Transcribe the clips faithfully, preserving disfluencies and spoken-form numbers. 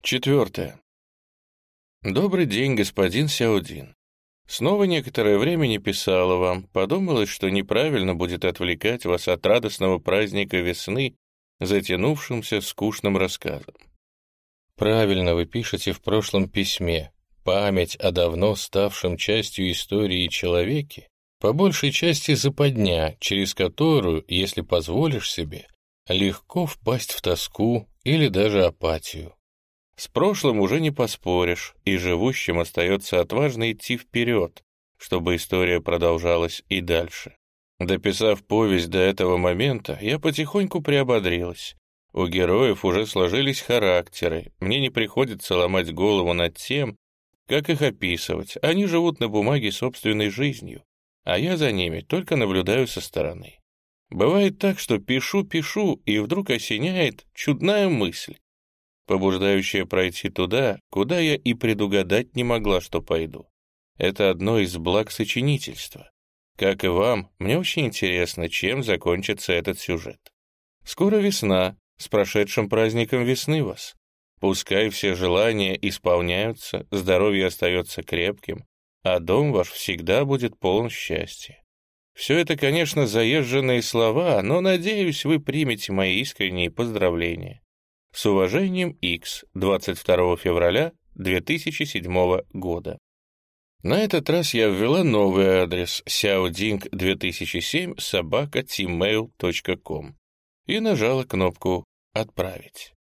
Четвертое. Добрый день, господин Сяодин. Снова некоторое время не писала вам. Подумалось, что неправильно будет отвлекать вас от радостного праздника весны затянувшимся скучным рассказом. Правильно вы пишете в прошлом письме. Память о давно ставшем частью истории человеке по большей части западня, через которую, если позволишь себе, легко впасть в тоску или даже апатию. С прошлым уже не поспоришь, и живущим остается отважно идти вперед, чтобы история продолжалась и дальше. Дописав повесть до этого момента, я потихоньку приободрилась. У героев уже сложились характеры, мне не приходится ломать голову над тем, как их описывать, они живут на бумаге собственной жизнью, а я за ними только наблюдаю со стороны. Бывает так, что пишу-пишу, и вдруг осеняет чудная мысль, побуждающая пройти туда, куда я и предугадать не могла, что пойду. Это одно из благ сочинительства. Как и вам, мне очень интересно, чем закончится этот сюжет. Скоро весна, с прошедшим праздником весны вас. Пускай все желания исполняются, здоровье остается крепким, а дом ваш всегда будет полон счастья. Все это, конечно, заезженные слова, но, надеюсь, вы примете мои искренние поздравления. С уважением, Икс, двадцать второго февраля две тысячи седьмого года. На этот раз я ввела новый адрес сяодинг две тысячи семь собака тимейл точка ком и нажала кнопку «Отправить».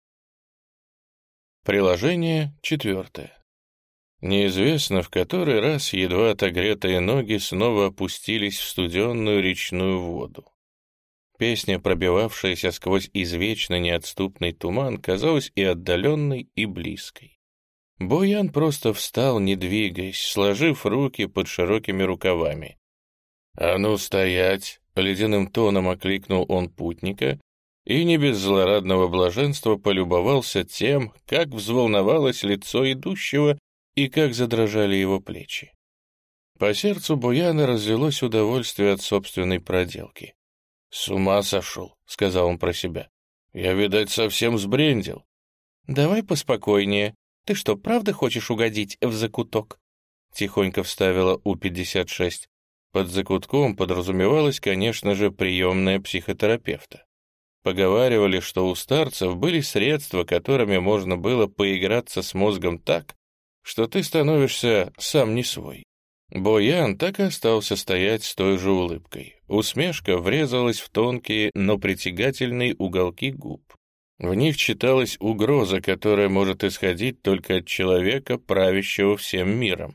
Приложение четвертое. Неизвестно, в который раз едва отогретые ноги снова опустились в студенную речную воду. Песня, пробивавшаяся сквозь извечно неотступный туман, казалась и отдаленной, и близкой. Боян просто встал, не двигаясь, сложив руки под широкими рукавами. «А ну, стоять!» — ледяным тоном окликнул он путника и не без злорадного блаженства полюбовался тем, как взволновалось лицо идущего и как задрожали его плечи. По сердцу Бояна разлилось удовольствие от собственной проделки. «С ума сошел», — сказал он про себя. «Я, видать, совсем сбрендил». «Давай поспокойнее. Ты что, правда хочешь угодить в закуток?» Тихонько вставила У пятьдесят шесть. Под закутком подразумевалась, конечно же, приемная психотерапевта. Поговаривали, что у старцев были средства, которыми можно было поиграться с мозгом так, что ты становишься сам не свой. Боян так и остался стоять с той же улыбкой. Усмешка врезалась в тонкие, но притягательные уголки губ. В них читалась угроза, которая может исходить только от человека, правящего всем миром.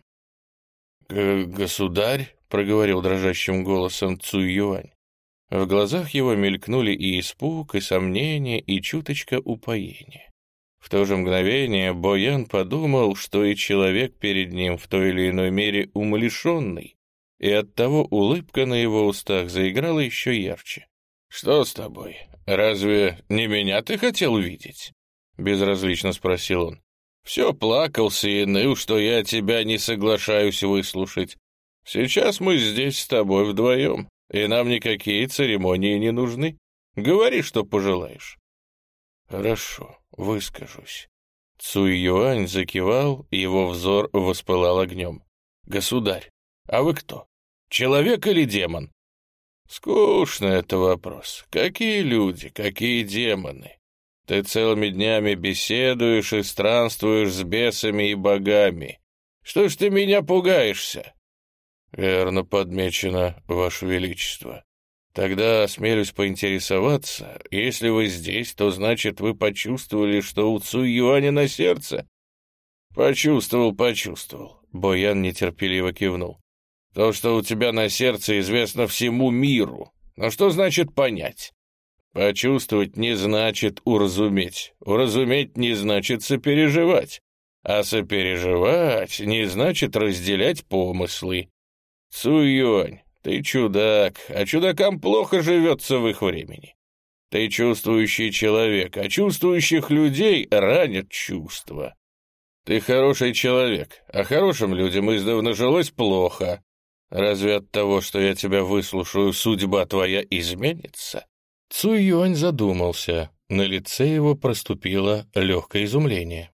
«Государь», — проговорил дрожащим голосом Цуй Юань. В глазах его мелькнули и испуг, и сомнение, и чуточка упоения. В то же мгновение Боян подумал, что и человек перед ним в той или иной мере умалишенный, и оттого улыбка на его устах заиграла еще ярче. «Что с тобой? Разве не меня ты хотел увидеть?» — безразлично спросил он. «Все плакался и ныл, что я тебя не соглашаюсь выслушать. Сейчас мы здесь с тобой вдвоем, и нам никакие церемонии не нужны. Говори, что пожелаешь». «Хорошо, выскажусь». Цуй Юань закивал, его взор воспылал огнем. «Государь, а вы кто? Человек или демон?» «Скучно это вопрос. Какие люди, какие демоны? Ты целыми днями беседуешь и странствуешь с бесами и богами. Что ж ты меня пугаешься?» «Верно подмечено, Ваше Величество. Тогда осмелюсь поинтересоваться, если вы здесь, то значит, вы почувствовали, что у Цуй Юаня на сердце?» «Почувствовал, почувствовал», — Боян нетерпеливо кивнул. «То, что у тебя на сердце, известно всему миру. Но что значит понять? Почувствовать не значит уразуметь. Уразуметь не значит сопереживать. А сопереживать не значит разделять помыслы. Цуй Юань, ты чудак, а чудакам плохо живется в их времени. Ты чувствующий человек, а чувствующих людей ранят чувства. Ты хороший человек, а хорошим людям издавна жилось плохо. Разве от того, что я тебя выслушаю, судьба твоя изменится?» Цуй Юань задумался. На лице его проступило легкое изумление.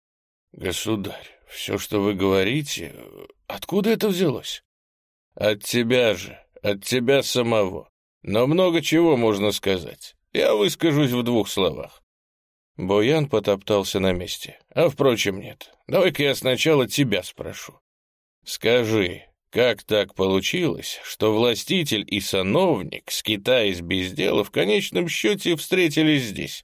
Государь, все, что вы говорите, откуда это взялось? От тебя же, от тебя самого. Но много чего можно сказать. Я выскажусь в двух словах. Боян потоптался на месте. А, впрочем, нет. Давай-ка я сначала тебя спрошу. Скажи, как так получилось, что властитель и сановник, скитаясь без дела, в конечном счете встретились здесь?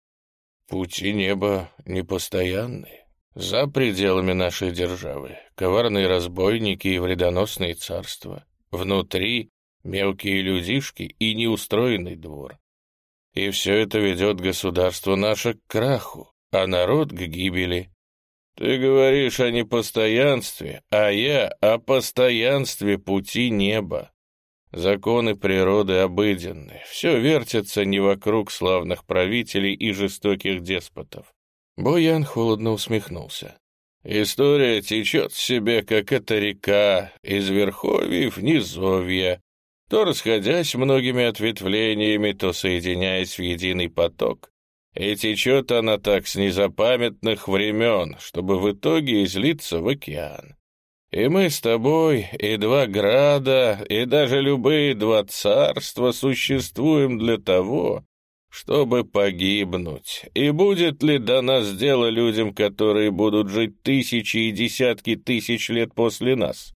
Пути неба непостоянные. За пределами нашей державы коварные разбойники и вредоносные царства. Внутри мелкие людишки и неустроенный двор. И все это ведет государство наше к краху, а народ к гибели. Ты говоришь о непостоянстве, а я о постоянстве пути неба. Законы природы обыденны, все вертится не вокруг славных правителей и жестоких деспотов. Боян холодно усмехнулся. История течет в себе, как эта река, из верховий в низовья, то расходясь многими ответвлениями, то соединяясь в единый поток. И течет она так с незапамятных времен, чтобы в итоге излиться в океан. И мы с тобой, и два града, и даже любые два царства существуем для того, чтобы погибнуть. И будет ли до нас дело людям, которые будут жить тысячи и десятки тысяч лет после нас?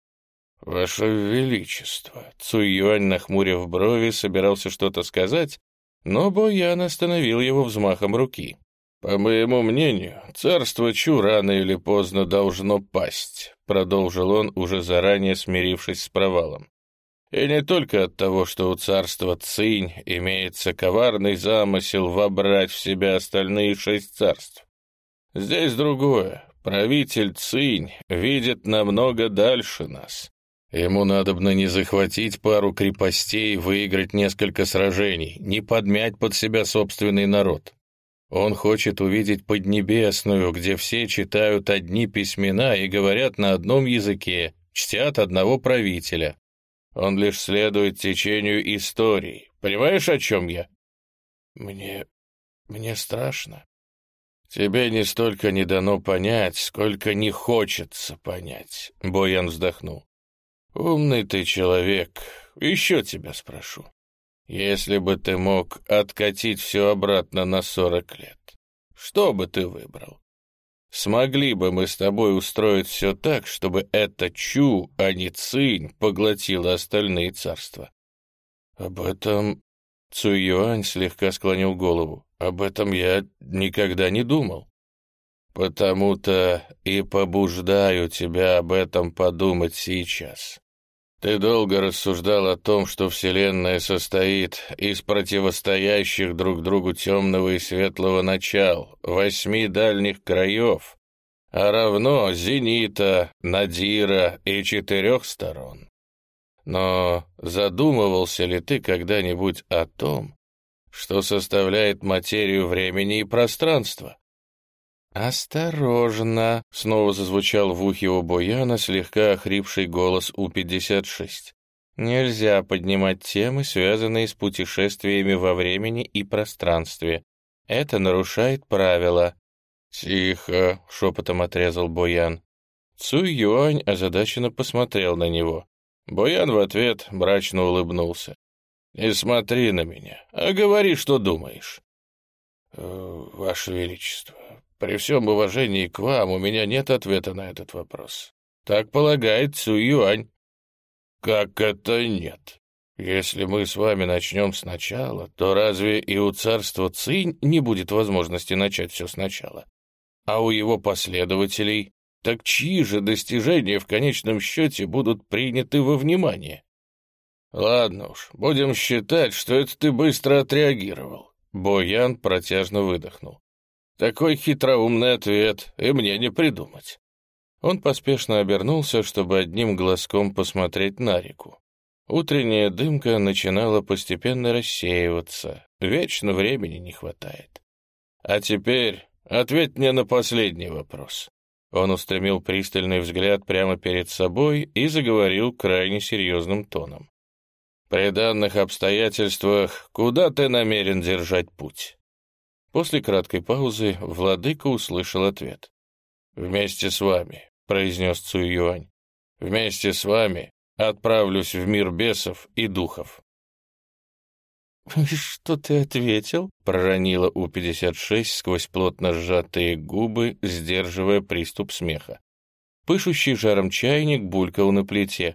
«Ваше Величество!» Цуй-Юань, нахмурив брови, собирался что-то сказать, но Боян остановил его взмахом руки. «По моему мнению, царство Чу рано или поздно должно пасть», продолжил он, уже заранее смирившись с провалом. «И не только от того, что у царства Цинь имеется коварный замысел вобрать в себя остальные шесть царств. Здесь другое. Правитель Цинь видит намного дальше нас. Ему надобно не захватить пару крепостей, выиграть несколько сражений, не подмять под себя собственный народ. Он хочет увидеть Поднебесную, где все читают одни письмена и говорят на одном языке, чтят одного правителя. Он лишь следует течению истории. Понимаешь, о чем я? Мне... мне страшно. Тебе не столько не дано понять, сколько не хочется понять, — Боян вздохнул. Умный ты человек, еще тебя спрошу. Если бы ты мог откатить все обратно на сорок лет, что бы ты выбрал? Смогли бы мы с тобой устроить все так, чтобы это Чу, а не Цинь, поглотило остальные царства? Об этом Цуй-Юань слегка склонил голову. Об этом я никогда не думал. Потому-то и побуждаю тебя об этом подумать сейчас. Ты долго рассуждал о том, что Вселенная состоит из противостоящих друг другу темного и светлого начал, восьми дальних краев, а равно зенита, надира и четырех сторон. Но задумывался ли ты когда-нибудь о том, что составляет материю времени и пространства? «Осторожно!» — снова зазвучал в ухе у Бояна слегка охрипший голос У пятьдесят шесть. «Нельзя поднимать темы, связанные с путешествиями во времени и пространстве. Это нарушает правила». «Тихо!» — шепотом отрезал Боян. Цуй-Юань озадаченно посмотрел на него. Боян в ответ мрачно улыбнулся. «Не смотри на меня, а говори, что думаешь». «Ваше Величество, при всем уважении к вам у меня нет ответа на этот вопрос. Так полагает Цуй-Юань». «Как это нет? Если мы с вами начнем сначала, то разве и у царства Цинь не будет возможности начать все сначала? А у его последователей, так чьи же достижения в конечном счете будут приняты во внимание?» «Ладно уж, будем считать, что это ты быстро отреагировал». Боян протяжно выдохнул. «Такой хитроумный ответ и мне не придумать». Он поспешно обернулся, чтобы одним глазком посмотреть на реку. Утренняя дымка начинала постепенно рассеиваться, вечно времени не хватает. «А теперь ответь мне на последний вопрос». Он устремил пристальный взгляд прямо перед собой и заговорил крайне серьезным тоном. «При данных обстоятельствах куда ты намерен держать путь?» После краткой паузы владыка услышал ответ. «Вместе с вами», — произнес Цуй-Юань. «Вместе с вами отправлюсь в мир бесов и духов». «Что ты ответил?» — проронила У пятьдесят шесть сквозь плотно сжатые губы, сдерживая приступ смеха. Пышущий жаром чайник булькал на плите.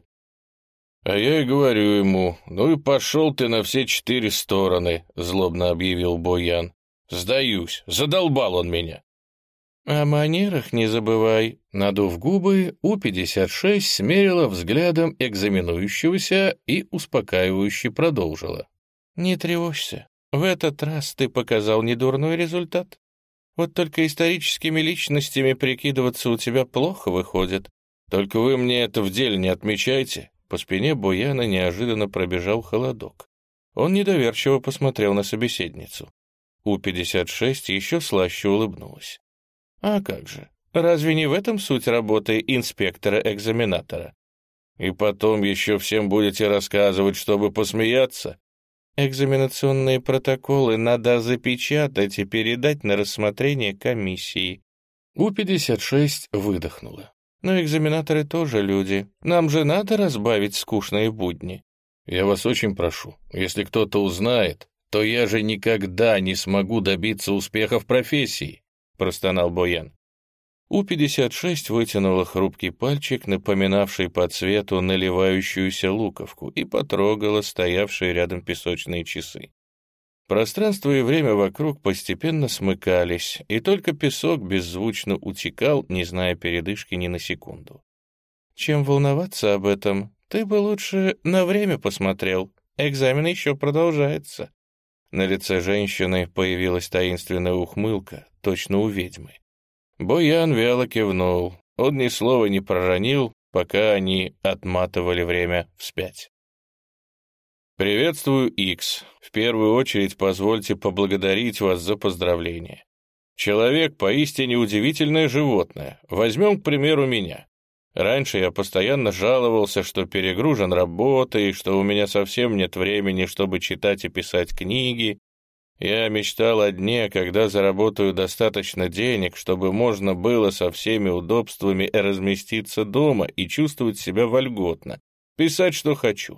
«А я и говорю ему, ну и пошел ты на все четыре стороны», — злобно объявил Бо-Ян. «Сдаюсь, задолбал он меня». «О манерах не забывай», — надув губы, У пятьдесят шесть смерила взглядом экзаменующегося и успокаивающе продолжила. «Не тревожься, в этот раз ты показал недурной результат. Вот только историческими личностями прикидываться у тебя плохо выходит. Только вы мне это в деле не отмечайте». По спине Бо-Яна неожиданно пробежал холодок. Он недоверчиво посмотрел на собеседницу. У пятьдесят шесть еще слаще улыбнулась. «А как же, разве не в этом суть работы инспектора-экзаменатора?» «И потом еще всем будете рассказывать, чтобы посмеяться?» «Экзаменационные протоколы надо запечатать и передать на рассмотрение комиссии». У пятьдесят шесть выдохнула. «Но экзаменаторы тоже люди. Нам же надо разбавить скучные будни». «Я вас очень прошу, если кто-то узнает, то я же никогда не смогу добиться успеха в профессии», — простонал Бо-Ян. У пятьдесят шесть вытянула хрупкий пальчик, напоминавший по цвету наливающуюся луковку, и потрогала стоявшие рядом песочные часы. Пространство и время вокруг постепенно смыкались, и только песок беззвучно утекал, не зная передышки ни на секунду. «Чем волноваться об этом? Ты бы лучше на время посмотрел. Экзамен еще продолжается». На лице женщины появилась таинственная ухмылка, точно у ведьмы. Бо-Ян вяло кивнул. Он ни слова не проронил, пока они отматывали время вспять. «Приветствую, Икс. В первую очередь позвольте поблагодарить вас за поздравление. Человек поистине удивительное животное. Возьмем, к примеру, меня. Раньше я постоянно жаловался, что перегружен работой, что у меня совсем нет времени, чтобы читать и писать книги. Я мечтал о дне, когда заработаю достаточно денег, чтобы можно было со всеми удобствами разместиться дома и чувствовать себя вольготно, писать, что хочу.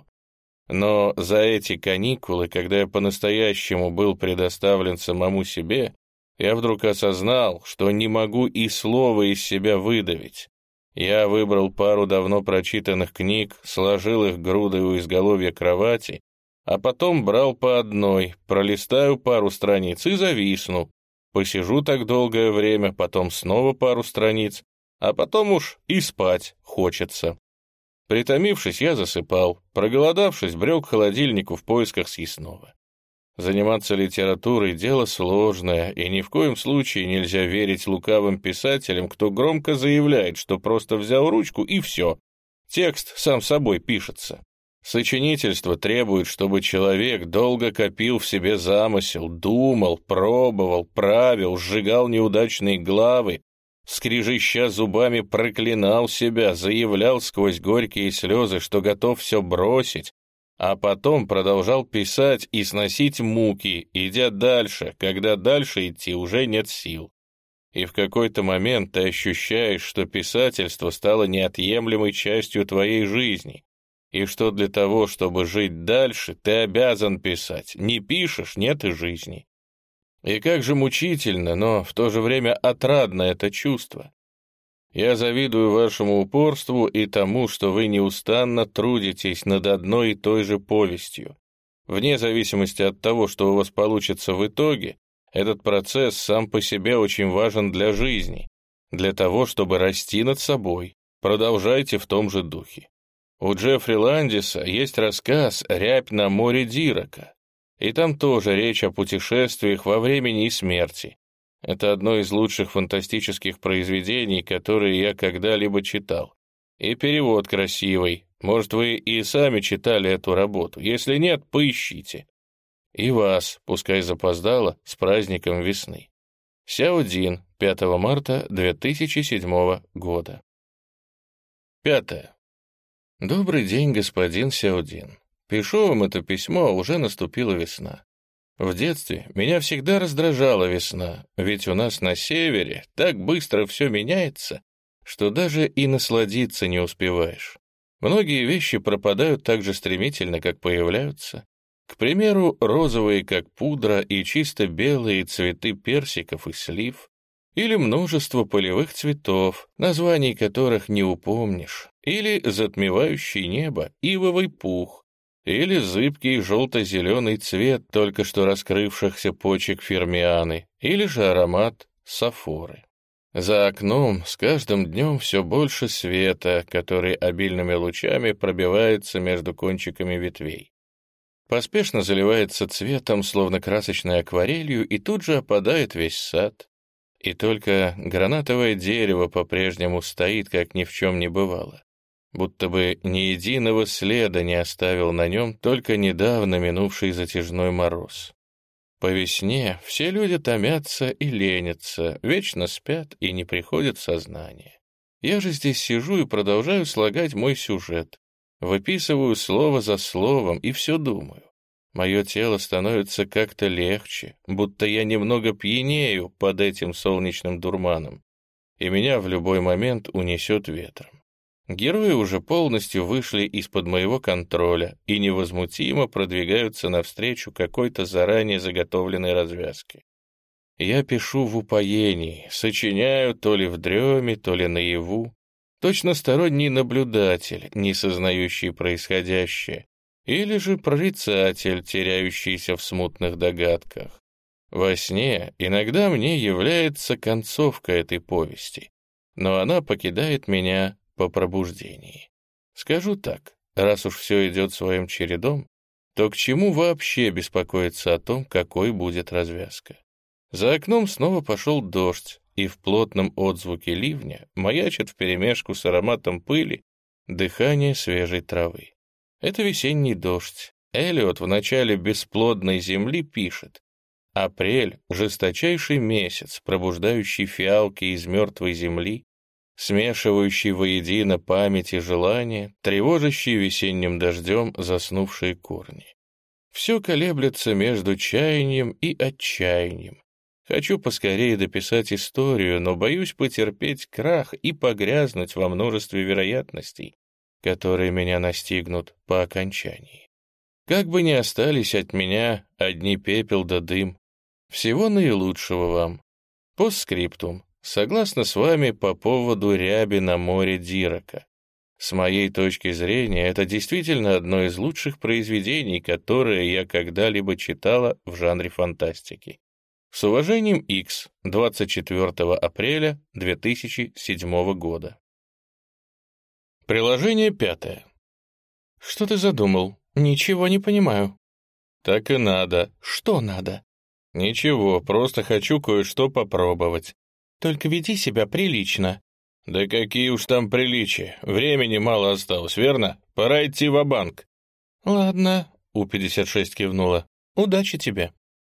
Но за эти каникулы, когда я по-настоящему был предоставлен самому себе, я вдруг осознал, что не могу и слова из себя выдавить. Я выбрал пару давно прочитанных книг, сложил их грудой у изголовья кровати, а потом брал по одной, пролистаю пару страниц и зависну. Посижу так долгое время, потом снова пару страниц, а потом уж и спать хочется. Притомившись, я засыпал, проголодавшись, брел к холодильнику в поисках съестного. Заниматься литературой — дело сложное, и ни в коем случае нельзя верить лукавым писателям, кто громко заявляет, что просто взял ручку и все. Текст сам собой пишется. Сочинительство требует, чтобы человек долго копил в себе замысел, думал, пробовал, правил, сжигал неудачные главы, скрежеща зубами проклинал себя, заявлял сквозь горькие слезы, что готов все бросить, а потом продолжал писать и сносить муки, идя дальше, когда дальше идти уже нет сил. И в какой-то момент ты ощущаешь, что писательство стало неотъемлемой частью твоей жизни, и что для того, чтобы жить дальше, ты обязан писать. Не пишешь — нет и жизни. И как же мучительно, но в то же время отрадно это чувство. Я завидую вашему упорству и тому, что вы неустанно трудитесь над одной и той же повестью. Вне зависимости от того, что у вас получится в итоге, этот процесс сам по себе очень важен для жизни, для того, чтобы расти над собой. Продолжайте в том же духе. У Джеффри Ландиса есть рассказ «Рябь на море Дирака», и там тоже речь о путешествиях во времени и смерти. Это одно из лучших фантастических произведений, которые я когда-либо читал. И перевод красивый. Может, вы и сами читали эту работу. Если нет, поищите. И вас, пускай запоздало, с праздником весны. Сяодин, пятого марта две тысячи седьмого года. Пятое. Добрый день, господин Сяодин. Пишу вам это письмо, уже наступила весна. В детстве меня всегда раздражала весна, ведь у нас на севере так быстро все меняется, что даже и насладиться не успеваешь. Многие вещи пропадают так же стремительно, как появляются. К примеру, розовые, как пудра, и чисто белые цветы персиков и слив, или множество полевых цветов, названий которых не упомнишь, или затмевающий небо ивовый пух, или зыбкий желто-зеленый цвет только что раскрывшихся почек фермианы, или же аромат сафоры. За окном с каждым днем все больше света, который обильными лучами пробивается между кончиками ветвей. Поспешно заливается цветом, словно красочной акварелью, и тут же опадает весь сад. И только гранатовое дерево по-прежнему стоит, как ни в чем не бывало. Будто бы ни единого следа не оставил на нем только недавно минувший затяжной мороз. По весне все люди томятся и ленятся, вечно спят и не приходят в сознание. Я же здесь сижу и продолжаю слагать мой сюжет, выписываю слово за словом и все думаю. Мое тело становится как-то легче, будто я немного пьянею под этим солнечным дурманом, и меня в любой момент унесет ветром. Герои уже полностью вышли из-под моего контроля и невозмутимо продвигаются навстречу какой-то заранее заготовленной развязке. Я пишу в упоении, сочиняю то ли в дреме, то ли наяву, точно сторонний наблюдатель, не сознающий происходящее, или же прорицатель, теряющийся в смутных догадках. Во сне иногда мне является концовка этой повести, но она покидает меня по пробуждении. Скажу так, раз уж все идет своим чередом, то к чему вообще беспокоиться о том, какой будет развязка? За окном снова пошел дождь, и в плотном отзвуке ливня маячит вперемешку с ароматом пыли дыхание свежей травы. Это весенний дождь. Эллиот в начале бесплодной земли пишет: «Апрель — жесточайший месяц, пробуждающий фиалки из мертвой земли, смешивающий воедино память и желания, тревожащий весенним дождем заснувшие корни. Все колеблется между чаянием и отчаянием. Хочу поскорее дописать историю, но боюсь потерпеть крах и погрязнуть во множестве вероятностей, которые меня настигнут по окончании. Как бы ни остались от меня одни пепел да дым, всего наилучшего вам. Постскриптум. Согласна с вами по поводу ряби на море Дирака. С моей точки зрения, это действительно одно из лучших произведений, которые я когда-либо читала в жанре фантастики. С уважением, Икс, двадцать четвёртого апреля две тысячи седьмого года. Приложение пятое. Что ты задумал? Ничего не понимаю. Так и надо. Что надо? Ничего, просто хочу кое-что попробовать. Только веди себя прилично. Да какие уж там приличия. Времени мало осталось, верно? Пора идти ва-банк. Ладно, У пятьдесят шесть кивнула. Удачи тебе.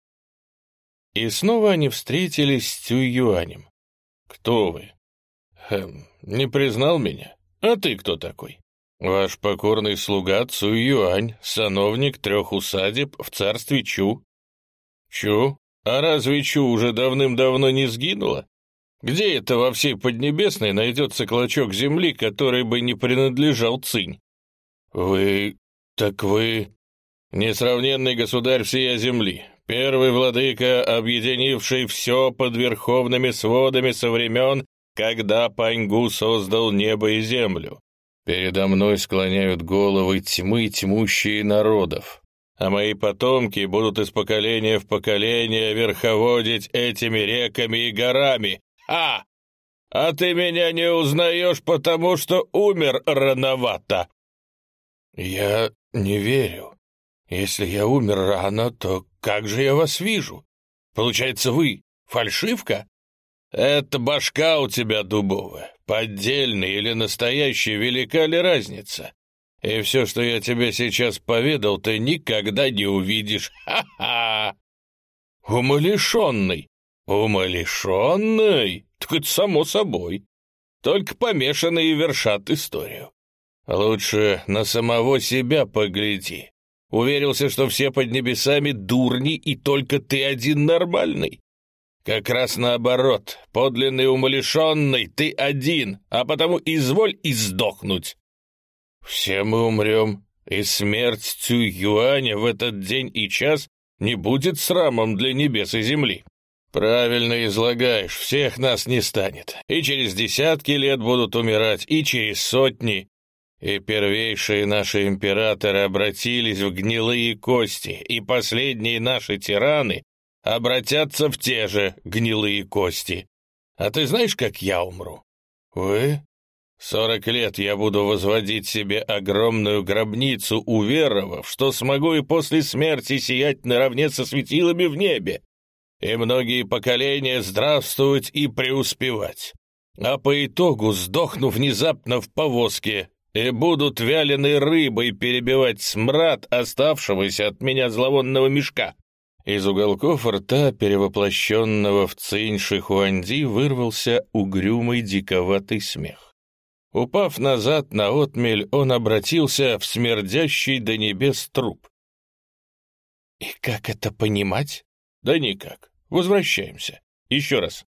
И снова они встретились с Цюй-Юанем. Кто вы? Хм, не признал меня? А ты кто такой? Ваш покорный слуга Цюй-Юань, сановник трех усадеб в царстве Чу. Чу? А разве Чу уже давным-давно не сгинула? Где это во всей Поднебесной найдется клочок земли, который бы не принадлежал Цинь? Вы... так вы... Несравненный государь всея земли, первый владыка, объединивший все под верховными сводами со времен, когда Паньгу создал небо и землю. Передо мной склоняют головы тьмы тьмущие народов, а мои потомки будут из поколения в поколение верховодить этими реками и горами. А! А ты меня не узнаешь, потому что умер рановато. Я не верю. Если я умер рано, то как же я вас вижу? Получается, вы фальшивка? Это башка у тебя дубовая. Поддельный или настоящий, велика ли разница? И все, что я тебе сейчас поведал, ты никогда не увидишь. Ха-ха! Умалишенный. Умалишенный? Так это само собой. Только помешанные вершат историю. Лучше на самого себя погляди. Уверился, что все под небесами дурни, и только ты один нормальный. Как раз наоборот, подлинный умалишенный, ты один, а потому изволь и сдохнуть. Все мы умрем, и смерть Цюй-Юаня в этот день и час не будет срамом для небес и земли. Правильно излагаешь, всех нас не станет, и через десятки лет будут умирать, и через сотни. И первейшие наши императоры обратились в гнилые кости, и последние наши тираны обратятся в те же гнилые кости. А ты знаешь, как я умру? Вы? Сорок лет я буду возводить себе огромную гробницу, уверовав, что смогу и после смерти сиять наравне со светилами в небе, и многие поколения здравствовать и преуспевать. А по итогу сдохну внезапно в повозке и будут вяленой рыбой перебивать смрад оставшегося от меня зловонного мешка. Из уголков рта, перевоплощенного в Цинь Шихуанди, вырвался угрюмый диковатый смех. Упав назад на отмель, он обратился в смердящий до небес труп. «И как это понимать?» «Да никак. Возвращаемся. Еще раз».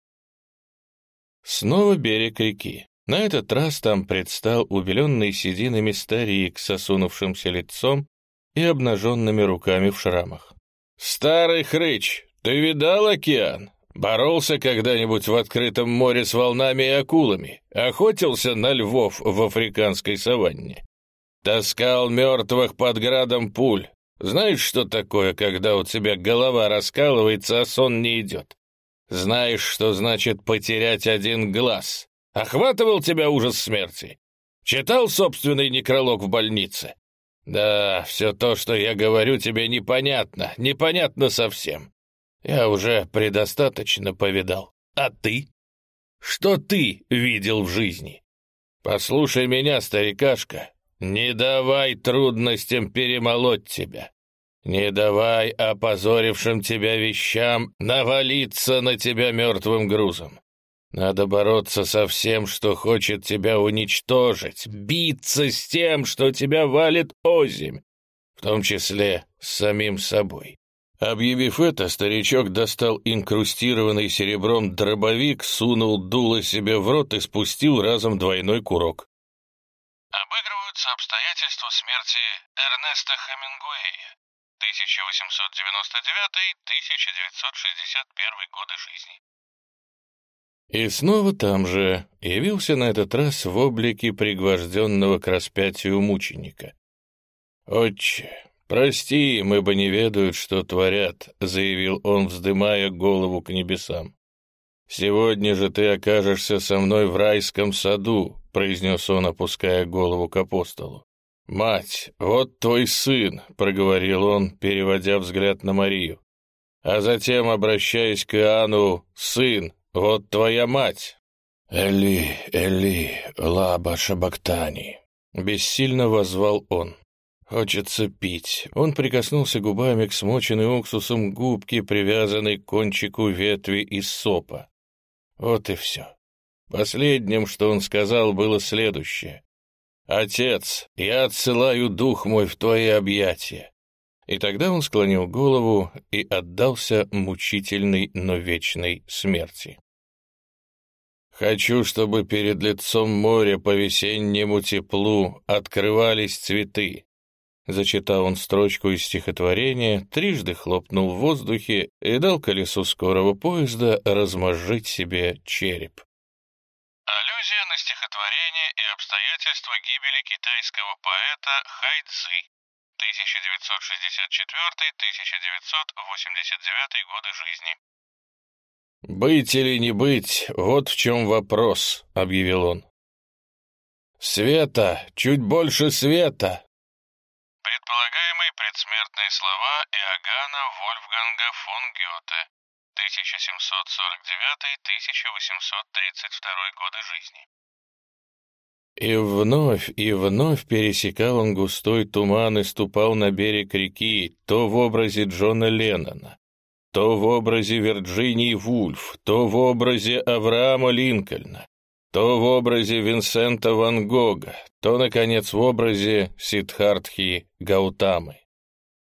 Снова берег реки. На этот раз там предстал убеленный сединами старик с осунувшимся лицом и обнаженными руками в шрамах. «Старый хрыч, ты видал океан? Боролся когда-нибудь в открытом море с волнами и акулами? Охотился на львов в африканской саванне? Таскал мертвых под градом пуль? Знаешь, что такое, когда у тебя голова раскалывается, а сон не идет? Знаешь, что значит потерять один глаз? Охватывал тебя ужас смерти? Читал собственный некролог в больнице? Да, все то, что я говорю, тебе непонятно, непонятно совсем. Я уже предостаточно повидал. А ты? Что ты видел в жизни? Послушай меня, старикашка, не давай трудностям перемолоть тебя. Не давай опозорившим тебя вещам навалиться на тебя мертвым грузом. Надо бороться со всем, что хочет тебя уничтожить, биться с тем, что тебя валит озимь, в том числе с самим собой. Объявив это, старичок достал инкрустированный серебром дробовик, сунул дуло себе в рот и спустил разом двойной курок. Обыгрываются обстоятельства смерти Эрнеста Хемингуэя, тысяча восемьсот девяносто девятый — тысяча девятьсот шестьдесят первый годы жизни. И снова там же явился на этот раз в облике пригвожденного к распятию мученика. «Отче, прости им, ибо не ведают, что творят», — заявил он, вздымая голову к небесам. «Сегодня же ты окажешься со мной в райском саду», — произнес он, опуская голову к апостолу. «Мать, вот твой сын», — проговорил он, переводя взгляд на Марию. А затем, обращаясь к Иоанну, «Сын, вот твоя мать». «Эли, Эли, лаба шабактани», — бессильно воззвал он. «Хочется пить». Он прикоснулся губами к смоченной уксусом губке, привязанной к кончику ветви из сопа. Вот и все. Последним, что он сказал, было следующее. «Отец, я отсылаю дух мой в твои объятия». И тогда он склонил голову и отдался мучительной, но вечной смерти. «Хочу, чтобы перед лицом моря по весеннему теплу открывались цветы», — зачитал он строчку из стихотворения, трижды хлопнул в воздухе и дал колесу скорого поезда размозжить себе череп. Аллюзия на стихотворение и обстоятельства гибели китайского поэта Хай Цзи, тысяча девятьсот шестьдесят четвёртый — тысяча девятьсот восемьдесят девятый годы жизни. «Быть или не быть, вот в чем вопрос», — объявил он. «Света, чуть больше света!» Предполагаемые предсмертные слова Иоганна Вольфганга фон Гёте, тысяча семьсот сорок девятый — тысяча восемьсот тридцать второй годы жизни. И вновь, и вновь пересекал он густой туман и ступал на берег реки, то в образе Джона Леннона, то в образе Вирджинии Вульф, то в образе Авраама Линкольна, то в образе Винсента ван Гога, то, наконец, в образе Сиддхартхи Гаутамы.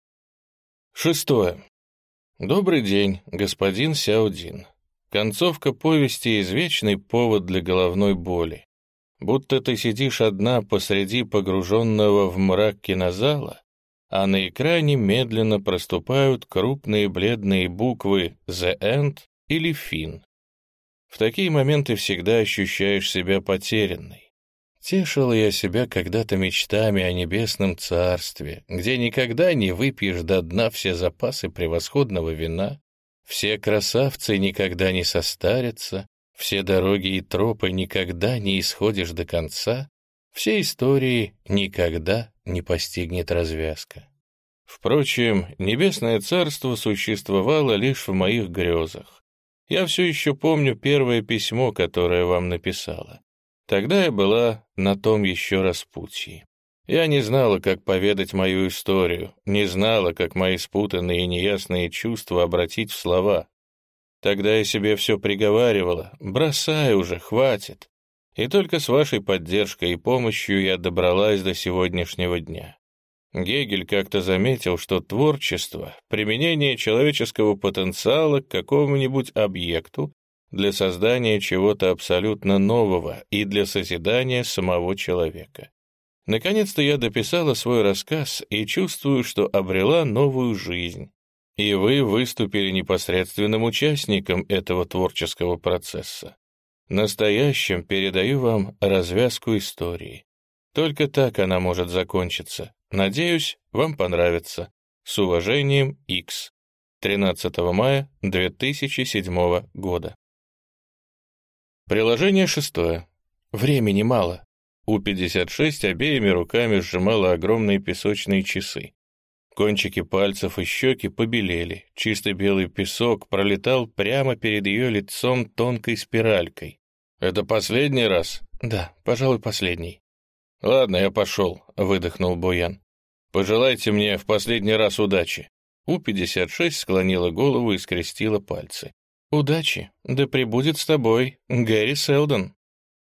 Шестое. Добрый день, господин Сяодин. Концовка повести — извечный повод для головной боли. Будто ты сидишь одна посреди погруженного в мрак кинозала, а на экране медленно проступают крупные бледные буквы «The End» или «Fin». В такие моменты всегда ощущаешь себя потерянной. Тешила я себя когда-то мечтами о небесном царстве, где никогда не выпьешь до дна все запасы превосходного вина, все красавцы никогда не состарятся, все дороги и тропы никогда не исходишь до конца, все истории никогда не постигнет развязка. Впрочем, небесное царство существовало лишь в моих грезах. Я все еще помню первое письмо, которое вам написала. Тогда я была на том еще распутье. Я не знала, как поведать мою историю, не знала, как мои спутанные и неясные чувства обратить в слова. Тогда я себе все приговаривала: бросай уже, хватит. И только с вашей поддержкой и помощью я добралась до сегодняшнего дня. Гегель как-то заметил, что творчество — применение человеческого потенциала к какому-нибудь объекту для создания чего-то абсолютно нового и для созидания самого человека. Наконец-то я дописала свой рассказ и чувствую, что обрела новую жизнь. И вы выступили непосредственным участником этого творческого процесса. Настоящим передаю вам развязку истории. Только так она может закончиться. Надеюсь, вам понравится. С уважением, Икс. тринадцатого мая две тысячи седьмого года. Приложение шестое. Времени мало. У пятьдесят шесть обеими руками сжимала огромные песочные часы. Кончики пальцев и щеки побелели. Чистый белый песок пролетал прямо перед ее лицом тонкой спиралькой. «Это последний раз?» «Да, пожалуй, последний». «Ладно, я пошел», — выдохнул Боян. «Пожелайте мне в последний раз удачи». У пятьдесят шесть склонила голову и скрестила пальцы. «Удачи, да пребудет с тобой Гэри Селдон».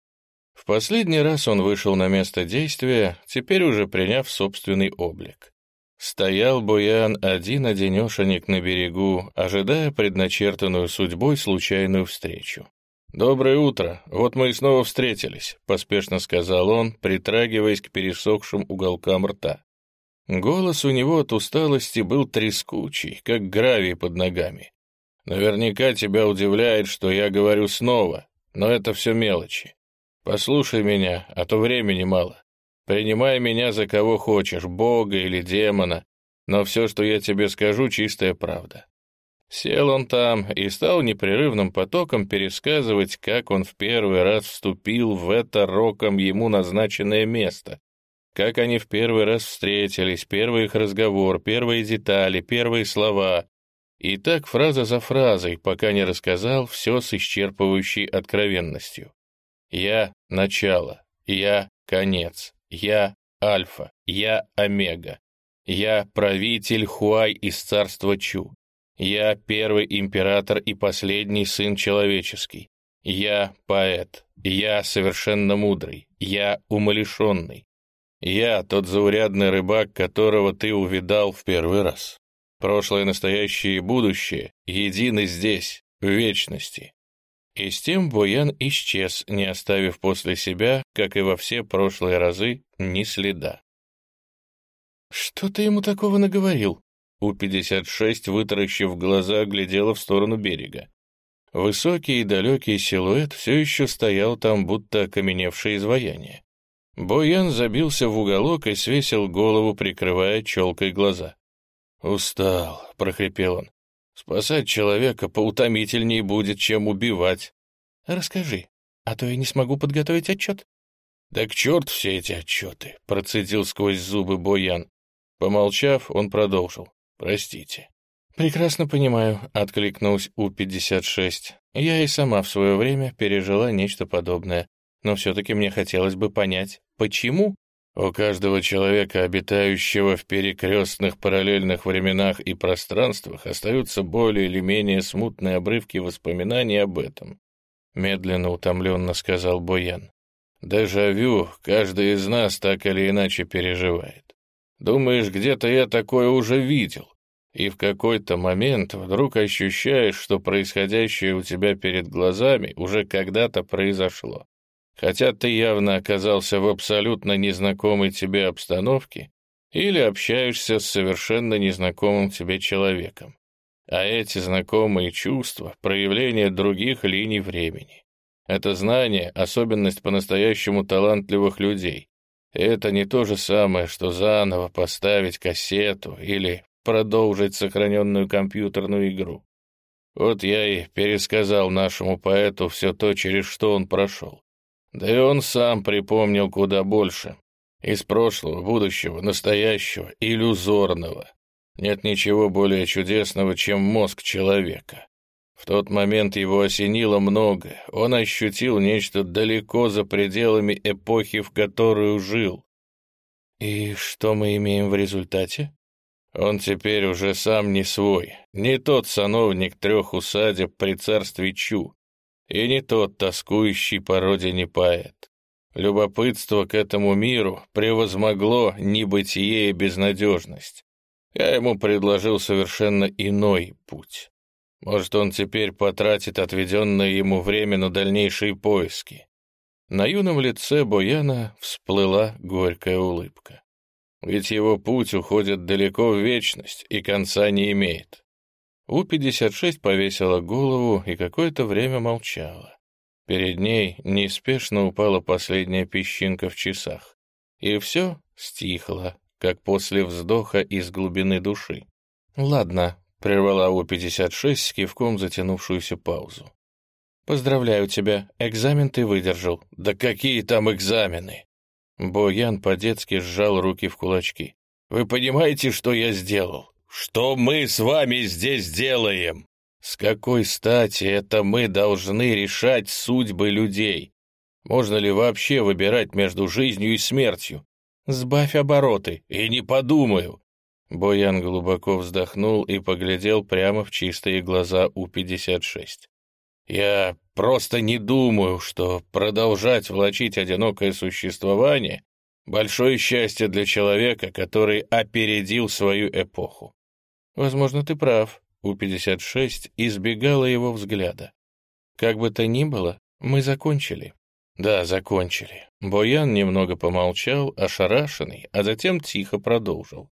В последний раз он вышел на место действия, теперь уже приняв собственный облик. Стоял Боян один-одинешенек на берегу, ожидая предначертанную судьбой случайную встречу. «Доброе утро, вот мы и снова встретились», — поспешно сказал он, притрагиваясь к пересохшим уголкам рта. Голос у него от усталости был трескучий, как гравий под ногами. «Наверняка тебя удивляет, что я говорю снова, но это все мелочи. Послушай меня, а то времени мало. Принимай меня за кого хочешь, бога или демона, но все, что я тебе скажу, чистая правда». Сел он там и стал непрерывным потоком пересказывать, как он в первый раз вступил в это роком ему назначенное место, как они в первый раз встретились, первый их разговор, первые детали, первые слова. И так фраза за фразой, пока не рассказал все с исчерпывающей откровенностью. «Я — начало, я — конец, я — альфа, я — омега, я — правитель Хуай из царства Чу, я — первый император и последний сын человеческий, я — поэт, я — совершенно мудрый, я — умалишенный, я — тот заурядный рыбак, которого ты увидал в первый раз. Прошлое, настоящее и будущее едины здесь, в вечности». И с тем Боян исчез, не оставив после себя, как и во все прошлые разы, ни следа. «Что ты ему такого наговорил?» У пятьдесят шесть, вытаращив глаза, глядела в сторону берега. Высокий и далекий силуэт все еще стоял там, будто окаменевшее изваяние. Боян забился в уголок и свесил голову, прикрывая челкой глаза. «Устал», — прохрипел он. «Спасать человека поутомительней будет, чем убивать». «Расскажи, а то я не смогу подготовить отчет». «Да к черту все эти отчеты», — процедил сквозь зубы Боян. Помолчав, он продолжил. «Простите». «Прекрасно понимаю», — откликнулась У пятьдесят шесть. «Я и сама в свое время пережила нечто подобное, но все-таки мне хотелось бы понять, почему?» «У каждого человека, обитающего в перекрестных параллельных временах и пространствах, остаются более или менее смутные обрывки воспоминаний об этом», — медленно, утомленно сказал Боян. «Дежавю каждый из нас так или иначе переживает. Думаешь, где-то я такое уже видел? И в какой-то момент вдруг ощущаешь, что происходящее у тебя перед глазами уже когда-то произошло. Хотя ты явно оказался в абсолютно незнакомой тебе обстановке или общаешься с совершенно незнакомым тебе человеком. А эти знакомые чувства — проявление других линий времени. Это знание — особенность по-настоящему талантливых людей. И это не то же самое, что заново поставить кассету или продолжить сохраненную компьютерную игру. Вот я и пересказал нашему поэту все то, через что он прошел. Да и он сам припомнил куда больше. Из прошлого, будущего, настоящего, иллюзорного. Нет ничего более чудесного, чем мозг человека. В тот момент его осенило многое. Он ощутил нечто далеко за пределами эпохи, в которую жил. И что мы имеем в результате? Он теперь уже сам не свой, не тот сановник трех усадеб при царстве Чу, и не тот тоскующий по родине поэт. Любопытство к этому миру превозмогло небытие и безнадежность. Я ему предложил совершенно иной путь. Может, он теперь потратит отведенное ему время на дальнейшие поиски. На юном лице Бояна всплыла горькая улыбка. Ведь его путь уходит далеко в вечность и конца не имеет. У пятьдесят шесть повесила голову и какое-то время молчала. Перед ней неспешно упала последняя песчинка в часах. И все стихло, как после вздоха из глубины души. «Ладно», — прервала У пятьдесят шесть с кивком затянувшуюся паузу. «Поздравляю тебя, экзамен ты выдержал». «Да какие там экзамены?» Боян по-детски сжал руки в кулачки. «Вы понимаете, что я сделал? Что мы с вами здесь делаем? С какой стати это мы должны решать судьбы людей? Можно ли вообще выбирать между жизнью и смертью? Сбавь обороты, и не подумаю». Боян глубоко вздохнул и поглядел прямо в чистые глаза У пятьдесят шесть. «Я просто не думаю, что продолжать влачить одинокое существование — большое счастье для человека, который опередил свою эпоху». «Возможно, ты прав», — У пятьдесят шесть избегала его взгляда. «Как бы то ни было, мы закончили». «Да, закончили». Боян немного помолчал, ошарашенный, а затем тихо продолжил.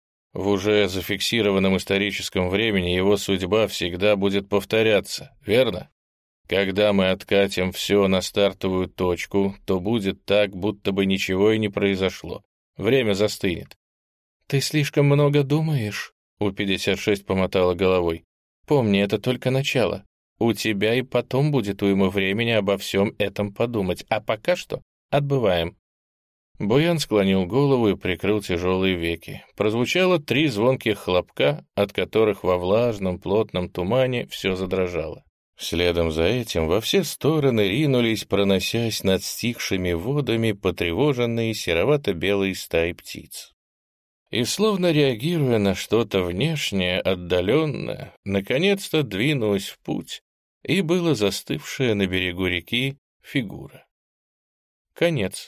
В уже зафиксированном историческом времени его судьба всегда будет повторяться, верно? Когда мы откатим все на стартовую точку, то будет так, будто бы ничего и не произошло. Время застынет. «Ты слишком много думаешь?» У пятьдесят шесть помотала головой. «Помни, это только начало. У тебя и потом будет уйма времени обо всем этом подумать, а пока что отбываем». Боян склонил голову и прикрыл тяжелые веки. Прозвучало три звонких хлопка, от которых во влажном плотном тумане все задрожало. Следом за этим во все стороны ринулись, проносясь над стихшими водами, потревоженные серовато-белые стаи птиц. И, словно реагируя на что-то внешнее, отдаленное, наконец-то двинулась в путь, и была застывшая на берегу реки фигура. Конец.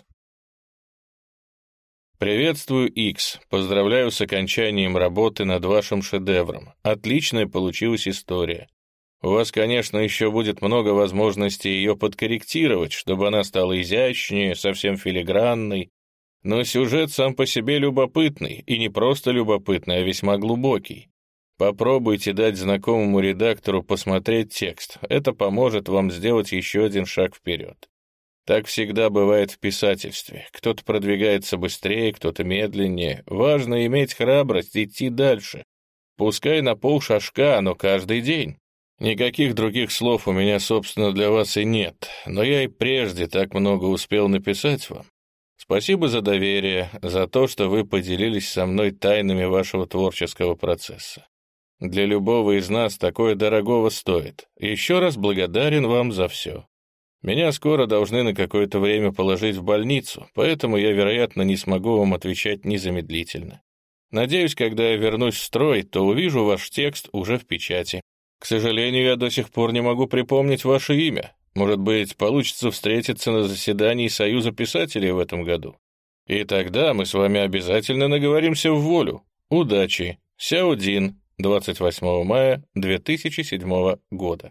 «Приветствую, Икс. Поздравляю с окончанием работы над вашим шедевром. Отличная получилась история. У вас, конечно, еще будет много возможностей ее подкорректировать, чтобы она стала изящнее, совсем филигранной, но сюжет сам по себе любопытный, и не просто любопытный, а весьма глубокий. Попробуйте дать знакомому редактору посмотреть текст, это поможет вам сделать еще один шаг вперед. Так всегда бывает в писательстве. Кто-то продвигается быстрее, кто-то медленнее. Важно иметь храбрость идти дальше. Пускай на полшажка, но каждый день. Никаких других слов у меня, собственно, для вас и нет, но я и прежде так много успел написать вам. Спасибо за доверие, за то, что вы поделились со мной тайнами вашего творческого процесса. Для любого из нас такое дорогого стоит. Еще раз благодарен вам за все. Меня скоро должны на какое-то время положить в больницу, поэтому я, вероятно, не смогу вам отвечать незамедлительно. Надеюсь, когда я вернусь в строй, то увижу ваш текст уже в печати. К сожалению, я до сих пор не могу припомнить ваше имя. Может быть, получится встретиться на заседании Союза писателей в этом году. И тогда мы с вами обязательно наговоримся в волю. Удачи. Сяодин. двадцать восьмого мая две тысячи седьмого года.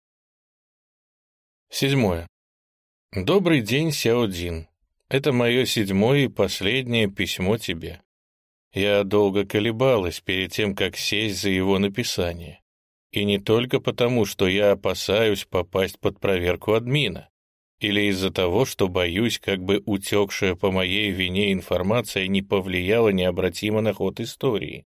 Седьмое. Добрый день, Сяодин. Это мое седьмое и последнее письмо тебе. Я долго колебалась перед тем, как сесть за его написание. И не только потому, что я опасаюсь попасть под проверку админа, или из-за того, что боюсь, как бы утекшая по моей вине информация не повлияла необратимо на ход истории.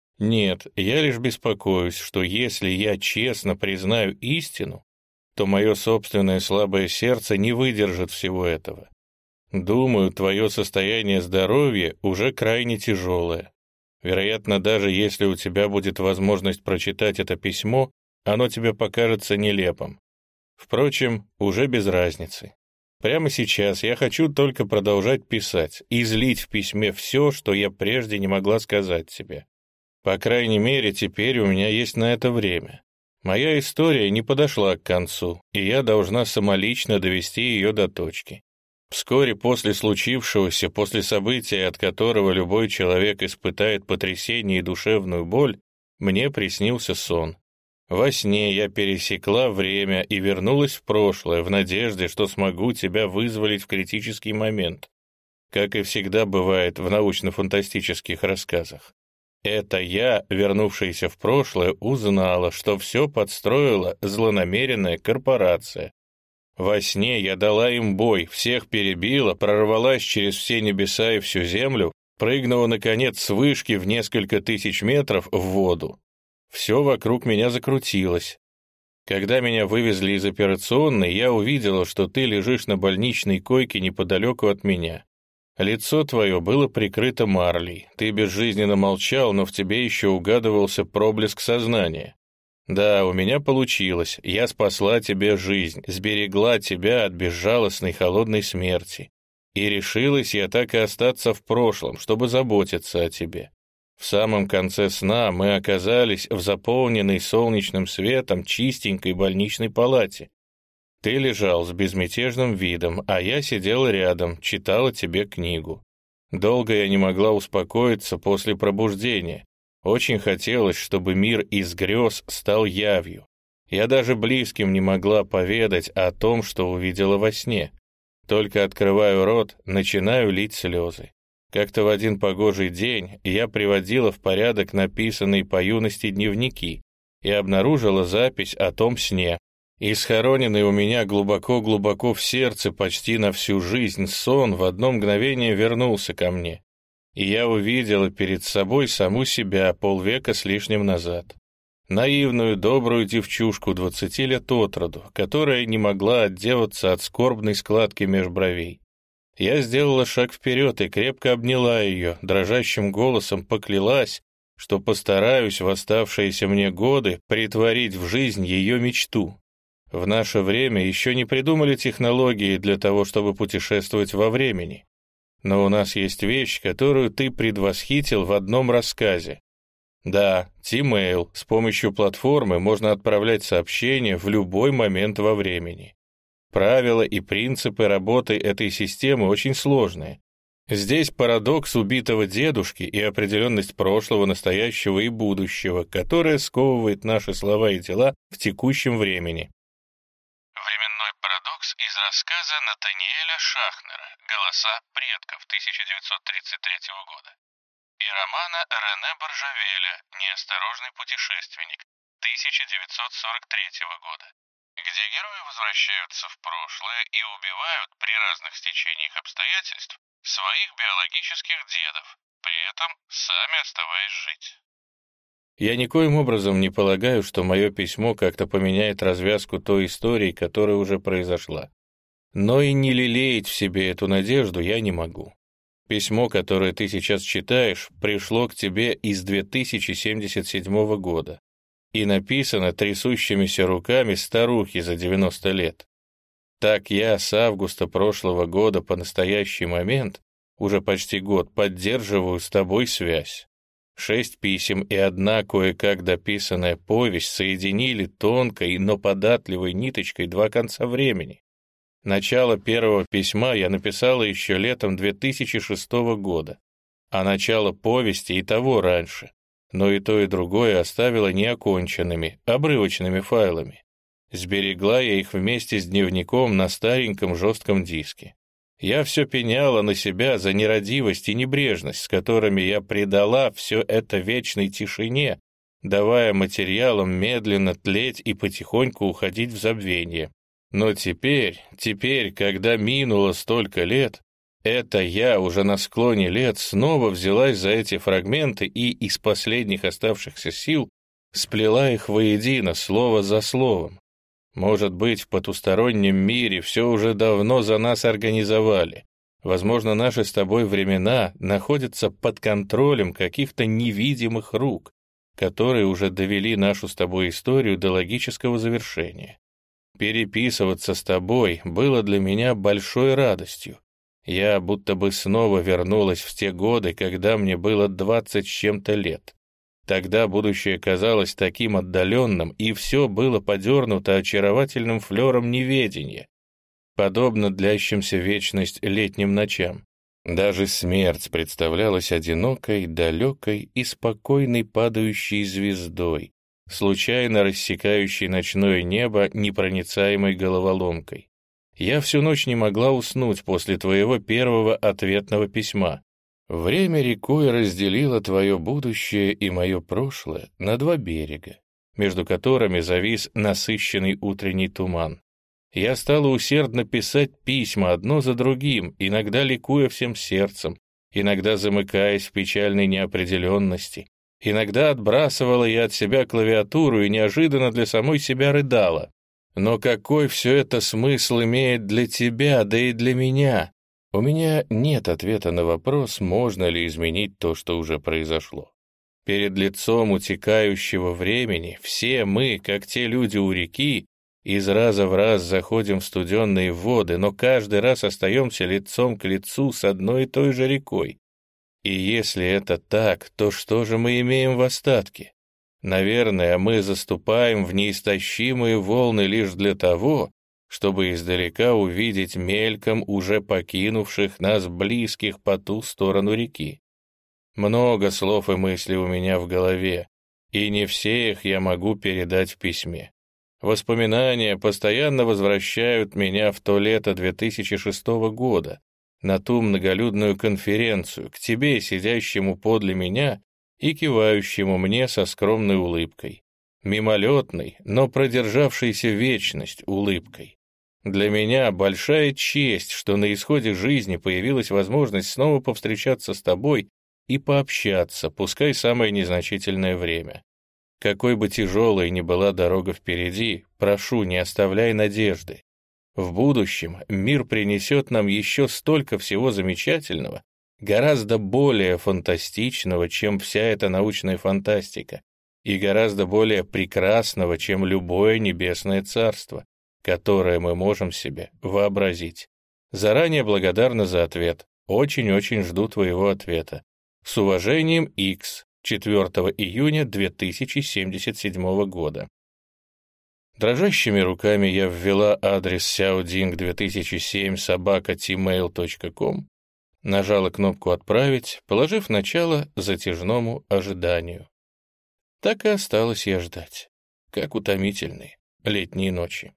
Нет, я лишь беспокоюсь, что если я честно признаю истину, то мое собственное слабое сердце не выдержит всего этого. Думаю, твое состояние здоровья уже крайне тяжелое. Вероятно, даже если у тебя будет возможность прочитать это письмо, оно тебе покажется нелепым. Впрочем, уже без разницы. Прямо сейчас я хочу только продолжать писать, излить в письме все, что я прежде не могла сказать тебе. По крайней мере, теперь у меня есть на это время. Моя история не подошла к концу, и я должна самолично довести ее до точки. Вскоре после случившегося, после события, от которого любой человек испытает потрясение и душевную боль, мне приснился сон. Во сне я пересекла время и вернулась в прошлое, в надежде, что смогу тебя вызволить в критический момент, как и всегда бывает в научно-фантастических рассказах. Это я, вернувшаяся в прошлое, узнала, что все подстроила злонамеренная корпорация. Во сне я дала им бой, всех перебила, прорвалась через все небеса и всю землю, прыгнула, наконец, с вышки в несколько тысяч метров в воду. Все вокруг меня закрутилось. Когда меня вывезли из операционной, я увидела, что ты лежишь на больничной койке неподалеку от меня. Лицо твое было прикрыто марлей. Ты безжизненно молчал, но в тебе еще угадывался проблеск сознания. Да, у меня получилось. Я спасла тебе жизнь, сберегла тебя от безжалостной холодной смерти. И решилась я так и остаться в прошлом, чтобы заботиться о тебе. В самом конце сна мы оказались в заполненной солнечным светом чистенькой больничной палате. Ты лежал с безмятежным видом, а я сидела рядом, читала тебе книгу. Долго я не могла успокоиться после пробуждения. Очень хотелось, чтобы мир из грез стал явью. Я даже близким не могла поведать о том, что увидела во сне. Только открываю рот, начинаю лить слезы. Как-то в один погожий день я приводила в порядок написанные по юности дневники и обнаружила запись о том сне. И схороненный у меня глубоко-глубоко в сердце почти на всю жизнь сон в одно мгновение вернулся ко мне. И я увидела перед собой саму себя полвека с лишним назад. Наивную, добрую девчушку двадцати лет от роду, которая не могла отделаться от скорбной складки меж бровей. Я сделала шаг вперед и крепко обняла ее, дрожащим голосом поклялась, что постараюсь в оставшиеся мне годы претворить в жизнь ее мечту. В наше время еще не придумали технологии для того, чтобы путешествовать во времени. Но у нас есть вещь, которую ты предвосхитил в одном рассказе. Да, T-Mail, с помощью платформы можно отправлять сообщения в любой момент во времени. Правила и принципы работы этой системы очень сложные. Здесь парадокс убитого дедушки и определенность прошлого, настоящего и будущего, которая сковывает наши слова и дела в текущем времени. Временной парадокс из рассказа Натаниэля Шахнера «Голоса предков» тысяча девятьсот тридцать третьего года и романа Рене Баржавеля «Неосторожный путешественник» тысяча девятьсот сорок третьего года, где герои возвращаются в прошлое и убивают при разных стечениях обстоятельств своих биологических дедов, при этом сами оставаясь жить. Я никоим образом не полагаю, что мое письмо как-то поменяет развязку той истории, которая уже произошла. Но и не лелеять в себе эту надежду я не могу. Письмо, которое ты сейчас читаешь, пришло к тебе из две тысячи семьдесят седьмого года и написано трясущимися руками старухи за девяносто лет. Так я с августа прошлого года по настоящий момент, уже почти год, поддерживаю с тобой связь. Шесть писем и одна кое-как дописанная повесть соединили тонкой, но податливой ниточкой два конца времени. Начало первого письма я написала еще летом две тысячи шестого года, а начало повести и того раньше. но и то, и другое оставила неоконченными, обрывочными файлами. Сберегла я их вместе с дневником на стареньком жестком диске. Я все пеняла на себя за нерадивость и небрежность, с которыми я предала все это вечной тишине, давая материалам медленно тлеть и потихоньку уходить в забвение. Но теперь, теперь, когда минуло столько лет, это я уже на склоне лет снова взялась за эти фрагменты и из последних оставшихся сил сплела их воедино, слово за словом. Может быть, в потустороннем мире все уже давно за нас организовали. Возможно, наши с тобой времена находятся под контролем каких-то невидимых рук, которые уже довели нашу с тобой историю до логического завершения. Переписываться с тобой было для меня большой радостью. Я будто бы снова вернулась в те годы, когда мне было двадцать с чем-то лет. Тогда будущее казалось таким отдаленным, и все было подернуто очаровательным флером неведения, подобно длящимся вечность летним ночам. Даже смерть представлялась одинокой, далекой и спокойной падающей звездой, случайно рассекающей ночное небо непроницаемой головоломкой. Я всю ночь не могла уснуть после твоего первого ответного письма. Время рекой разделило твое будущее и мое прошлое на два берега, между которыми завис насыщенный утренний туман. Я стала усердно писать письма одно за другим, иногда ликуя всем сердцем, иногда замыкаясь в печальной неопределенности, иногда отбрасывала я от себя клавиатуру и неожиданно для самой себя рыдала. Но какой все это смысл имеет для тебя, да и для меня? У меня нет ответа на вопрос, можно ли изменить то, что уже произошло. Перед лицом утекающего времени все мы, как те люди у реки, из раза в раз заходим в студенные воды, но каждый раз остаемся лицом к лицу с одной и той же рекой. И если это так, то что же мы имеем в остатке? Наверное, мы заступаем в неистощимые волны лишь для того, чтобы издалека увидеть мельком уже покинувших нас близких по ту сторону реки. Много слов и мыслей у меня в голове, и не все их я могу передать в письме. Воспоминания постоянно возвращают меня в то лето две тысячи шестого года, на ту многолюдную конференцию, к тебе, сидящему подле меня и кивающему мне со скромной улыбкой, мимолетной, но продержавшейся вечность улыбкой. Для меня большая честь, что на исходе жизни появилась возможность снова повстречаться с тобой и пообщаться, пускай самое незначительное время. Какой бы тяжелой ни была дорога впереди, прошу, не оставляй надежды. В будущем мир принесет нам еще столько всего замечательного, гораздо более фантастичного, чем вся эта научная фантастика, и гораздо более прекрасного, чем любое небесное царство, которое мы можем себе вообразить. Заранее благодарна за ответ. Очень-очень жду твоего ответа. С уважением, X, четвёртого июня две тысячи семьдесят седьмого года. Дрожащими руками я ввела адрес сяодинг две тысячи семь собака тимейл точка ком, нажала кнопку «Отправить», положив начало затяжному ожиданию. Так и осталось я ждать, как утомительные летние ночи.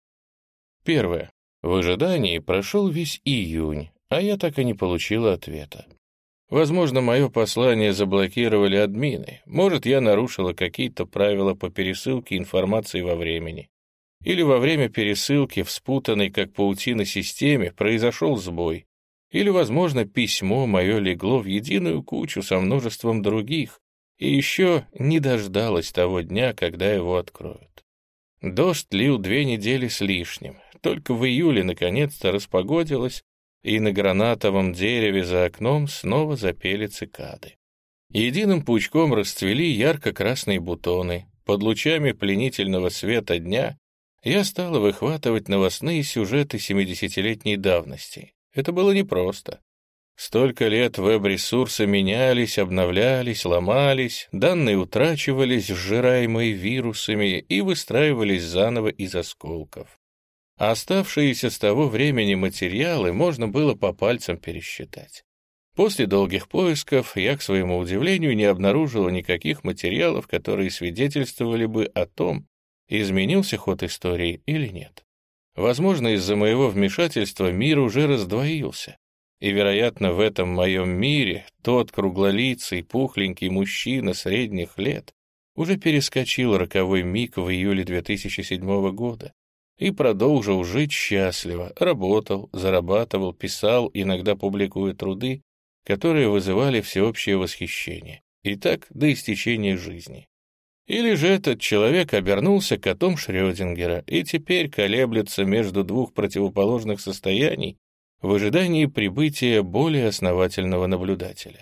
Первое. В ожидании прошел весь июнь, а я так и не получила ответа. Возможно, мое послание заблокировали админы, может, я нарушила какие-то правила по пересылке информации во времени. Или во время пересылки в спутанной, как паутина, системе произошел сбой. Или, возможно, письмо мое легло в единую кучу со множеством других и еще не дождалось того дня, когда его откроют. Дождь лил две недели с лишним, только в июле наконец-то распогодилось, и на гранатовом дереве за окном снова запели цикады. Единым пучком расцвели ярко-красные бутоны. Под лучами пленительного света дня я стала выхватывать новостные сюжеты семидесятилетней давности. Это было непросто. Столько лет веб-ресурсы менялись, обновлялись, ломались, данные утрачивались, сжираемые вирусами, и выстраивались заново из осколков. Оставшиеся с того времени материалы можно было по пальцам пересчитать. После долгих поисков я, к своему удивлению, не обнаружил никаких материалов, которые свидетельствовали бы о том, изменился ход истории или нет. Возможно, из-за моего вмешательства мир уже раздвоился, и, вероятно, в этом моем мире тот круглолицый, пухленький мужчина средних лет уже перескочил роковой миг в июле две тысячи седьмого года и продолжил жить счастливо, работал, зарабатывал, писал, иногда публикуя труды, которые вызывали всеобщее восхищение, и так до истечения жизни. Или же этот человек обернулся котом Шрёдингера и теперь колеблется между двух противоположных состояний в ожидании прибытия более основательного наблюдателя.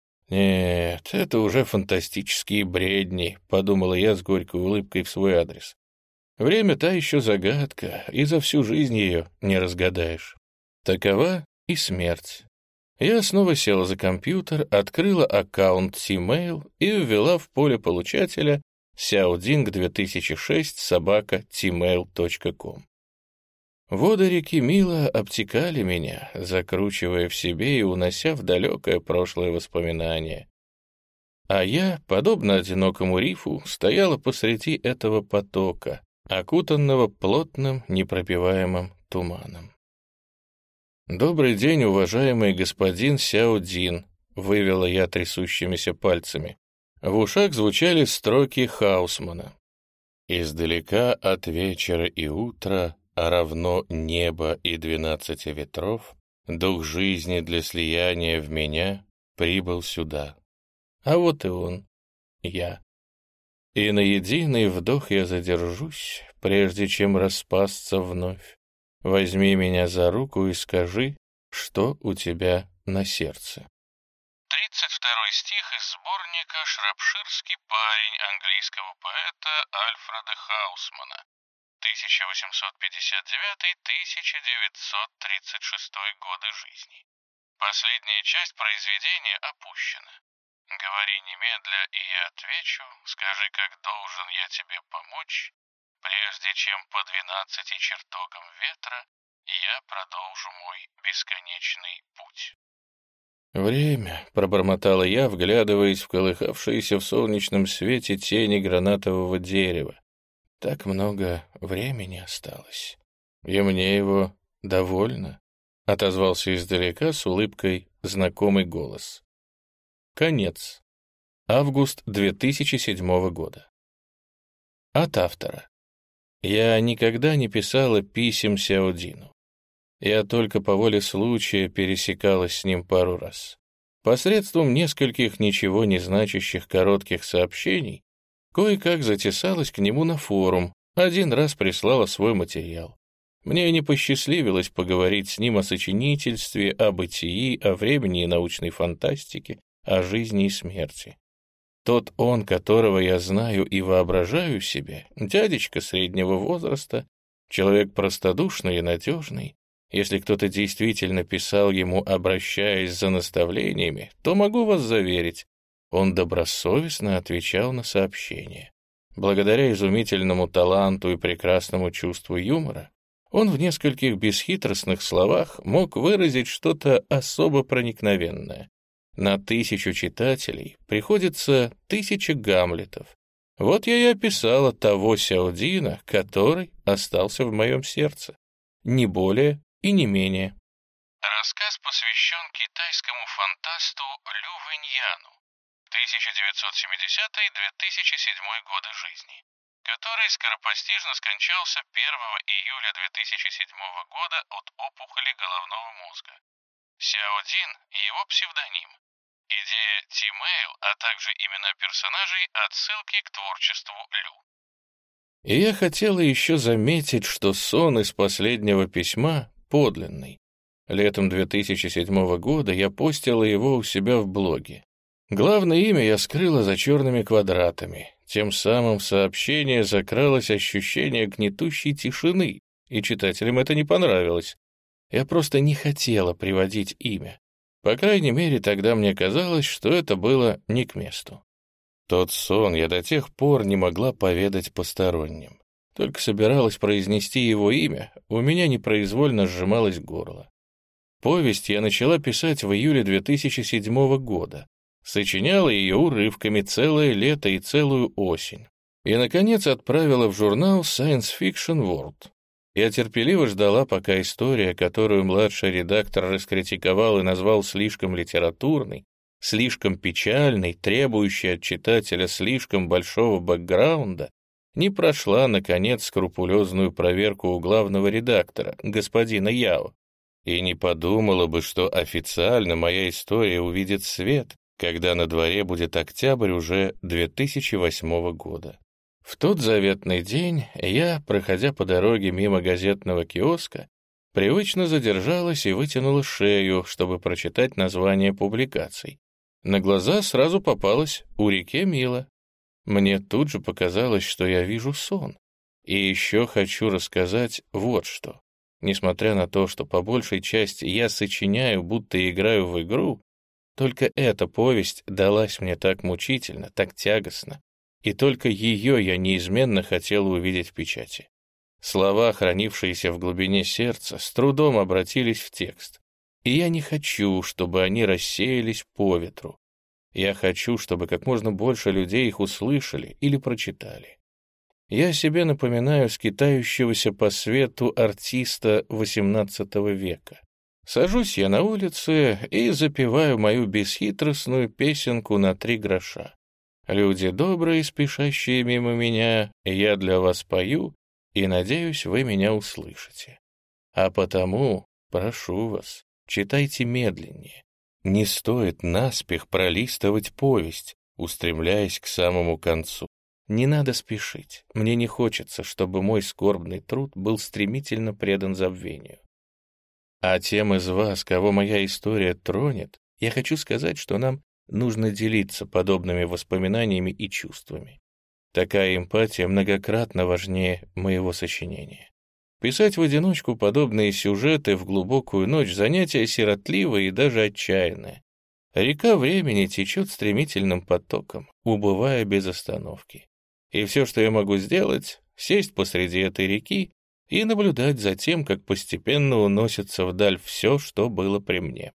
«Нет, это уже фантастические бредни», — подумала я с горькой улыбкой в свой адрес. «Время та еще загадка, и за всю жизнь ее не разгадаешь. Такова и смерть». Я снова села за компьютер, открыла аккаунт Тимейл и ввела в поле получателя сяодинг две тысячи шесть собака тимейл точка ком. Воды реки Мила обтекали меня, закручивая в себе и унося в далекое прошлое воспоминание. А я, подобно одинокому рифу, стояла посреди этого потока, окутанного плотным, непробиваемым туманом. «Добрый день, уважаемый господин Сяодин», — вывела я трясущимися пальцами. В ушах звучали строки Хаусмана. «Издалека от вечера и утра, а равно небо и двенадцати ветров, дух жизни для слияния в меня прибыл сюда». А вот и он, я. И на единый вдох я задержусь, прежде чем распасться вновь. Возьми меня за руку и скажи, что у тебя на сердце. тридцать второй стих из сборника «Шропширский парень» английского поэта Альфреда Хаусмана, тысяча восемьсот пятьдесят девятый — тысяча девятьсот тридцать шестой годы жизни. Последняя часть произведения опущена. «Говори немедля, и я отвечу, скажи, как должен я тебе помочь, прежде чем по двенадцати чертогам ветра я продолжу мой бесконечный путь». «Время», — пробормотала я, вглядываясь в колыхавшиеся в солнечном свете тени гранатового дерева. «Так много времени осталось. И мне его довольно», — отозвался издалека с улыбкой знакомый голос. Конец. Август две тысячи седьмого года. От автора. Я никогда не писала писем Сяодину. Я только по воле случая пересекалась с ним пару раз. Посредством нескольких ничего не значащих коротких сообщений кое-как затесалась к нему на форум, один раз прислала свой материал. Мне не посчастливилось поговорить с ним о сочинительстве, о бытии, о времени и научной фантастике, о жизни и смерти. Тот он, которого я знаю и воображаю себе, дядечка среднего возраста, человек простодушный и надежный. Если кто-то действительно писал ему, обращаясь за наставлениями, то могу вас заверить, он добросовестно отвечал на сообщения. Благодаря изумительному таланту и прекрасному чувству юмора, он в нескольких бесхитростных словах мог выразить что-то особо проникновенное. На тысячу читателей приходится тысяча Гамлетов. Вот я и описала того Сяодина, который остался в моем сердце. Не более и не менее. Рассказ посвящен китайскому фантасту Лю Вэньяну, тысяча девятьсот семидесятый — две тысячи седьмой годы жизни, который скоропостижно скончался первого июля две тысячи седьмого года от опухоли головного мозга. Сяодин — его псевдоним. Идея Тимейл, а также имена персонажей — отсылки к творчеству Лю. И я хотела еще заметить, что сон из последнего письма подлинный. Летом две тысячи седьмого года я постила его у себя в блоге. Главное имя я скрыла за черными квадратами. Тем самым в сообщение закралось ощущение гнетущей тишины, и читателям это не понравилось. Я просто не хотела приводить имя. По крайней мере, тогда мне казалось, что это было не к месту. Тот сон я до тех пор не могла поведать посторонним. Только собиралась произнести его имя, у меня непроизвольно сжималось горло. Повесть я начала писать в июле две тысячи седьмого года. Сочиняла ее урывками целое лето и целую осень. И, наконец, отправила в журнал Science Fiction World. Я терпеливо ждала, пока история, которую младший редактор раскритиковал и назвал слишком литературной, слишком печальной, требующей от читателя слишком большого бэкграунда, не прошла, наконец, скрупулезную проверку у главного редактора, господина Яо, и не подумала бы, что официально моя история увидит свет, когда на дворе будет октябрь уже две тысячи восьмого года. В тот заветный день я, проходя по дороге мимо газетного киоска, привычно задержалась и вытянула шею, чтобы прочитать название публикаций. На глаза сразу попалась «У реке мило». Мне тут же показалось, что я вижу сон. И еще хочу рассказать вот что. Несмотря на то, что по большей части я сочиняю, будто играю в игру, только эта повесть далась мне так мучительно, так тягостно, и только ее я неизменно хотел увидеть в печати. Слова, хранившиеся в глубине сердца, с трудом обратились в текст, и я не хочу, чтобы они рассеялись по ветру. Я хочу, чтобы как можно больше людей их услышали или прочитали. Я себе напоминаю скитающегося по свету артиста восемнадцатого века. Сажусь я на улице и запеваю мою бесхитростную песенку на три гроша. Люди добрые, спешащие мимо меня, я для вас пою, и, надеюсь, вы меня услышите. А потому, прошу вас, читайте медленнее. Не стоит наспех пролистывать повесть, устремляясь к самому концу. Не надо спешить. Мне не хочется, чтобы мой скорбный труд был стремительно предан забвению. А тем из вас, кого моя история тронет, я хочу сказать, что нам нужно делиться подобными воспоминаниями и чувствами. Такая эмпатия многократно важнее моего сочинения. Писать в одиночку подобные сюжеты в глубокую ночь — занятие сиротливое и даже отчаянное. Река времени течет стремительным потоком, убывая без остановки. И все, что я могу сделать, сесть посреди этой реки и наблюдать за тем, как постепенно уносится вдаль все, что было при мне.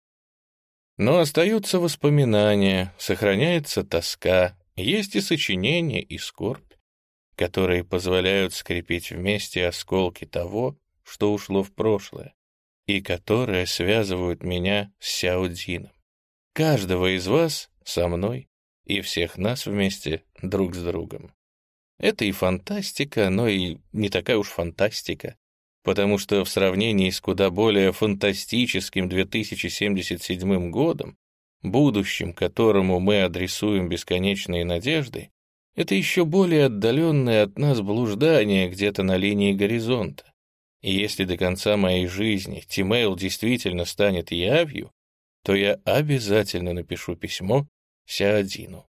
Но остаются воспоминания, сохраняется тоска, есть и сочинение, и скорбь, которые позволяют скрепить вместе осколки того, что ушло в прошлое, и которые связывают меня с Сяодином. Каждого из вас со мной, и всех нас вместе друг с другом. Это и фантастика, но и не такая уж фантастика, потому что в сравнении с куда более фантастическим две тысячи семьдесят седьмым годом, будущим, которому мы адресуем бесконечные надежды, это еще более отдаленное от нас блуждание где-то на линии горизонта. И если до конца моей жизни Тимейл действительно станет явью, то я обязательно напишу письмо Сяодину.